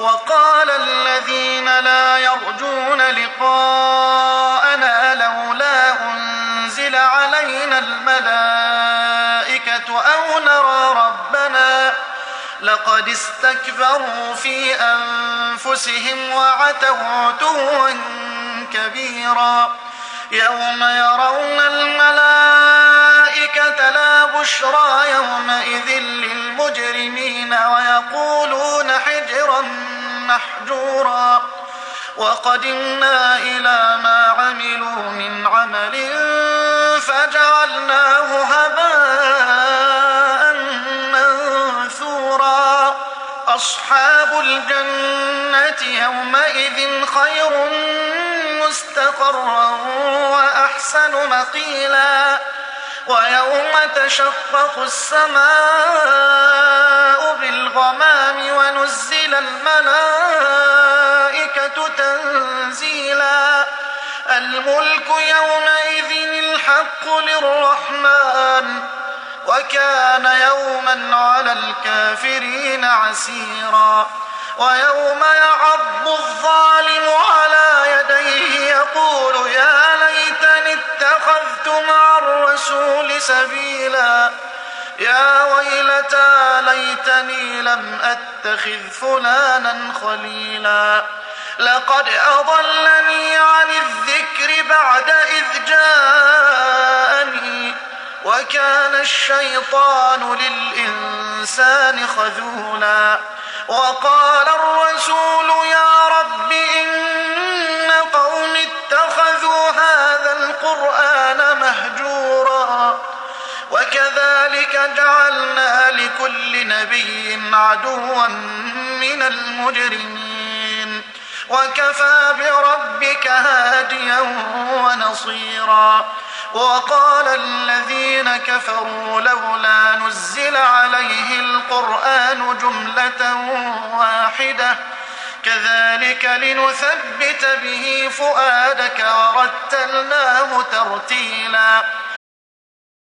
وقال الذين لا يرجون لقاءنا لولا أنزل علينا الملائكة أو نرى ربنا لقد استكبروا في أنفسهم وعتوا عتوا كبيرا يوم يرون الملائكة لا بشرى يومئذ للمجرمين ويقولون حجرا محجورا وقدمنا إلى ما عملوا من عمل فجعلناه هباء منثورا أصحاب الجنة يومئذ خير مستقرا وأحسن مقيلا ويوم تشقق السماء بالغمام ونزل الملائكة تنزيلا الملك يومئذ الحق للرحمن وكان يوما على الكافرين عسيرا ويوم يعض الظالم على يديه يقول يا ليتني اتخذت مع الرسول سبيلا يا ويلتى ليتني لم أتخذ فلانا خليلا لقد أضلني عن الذكر بعد إذ جاءني وكان الشيطان للإنسان خذولا وقال الرسول يا رب إن قوم اتخذوا هذا القرآن مهجورا وكذلك جعلنا لكل نبي عدوا من المجرمين وكفى بربك هاديا ونصيرا وقال الذين كفروا لولا نزل عليه القرآن جملة واحدة كذلك لنثبت به فؤادك ورتلناه ترتيلا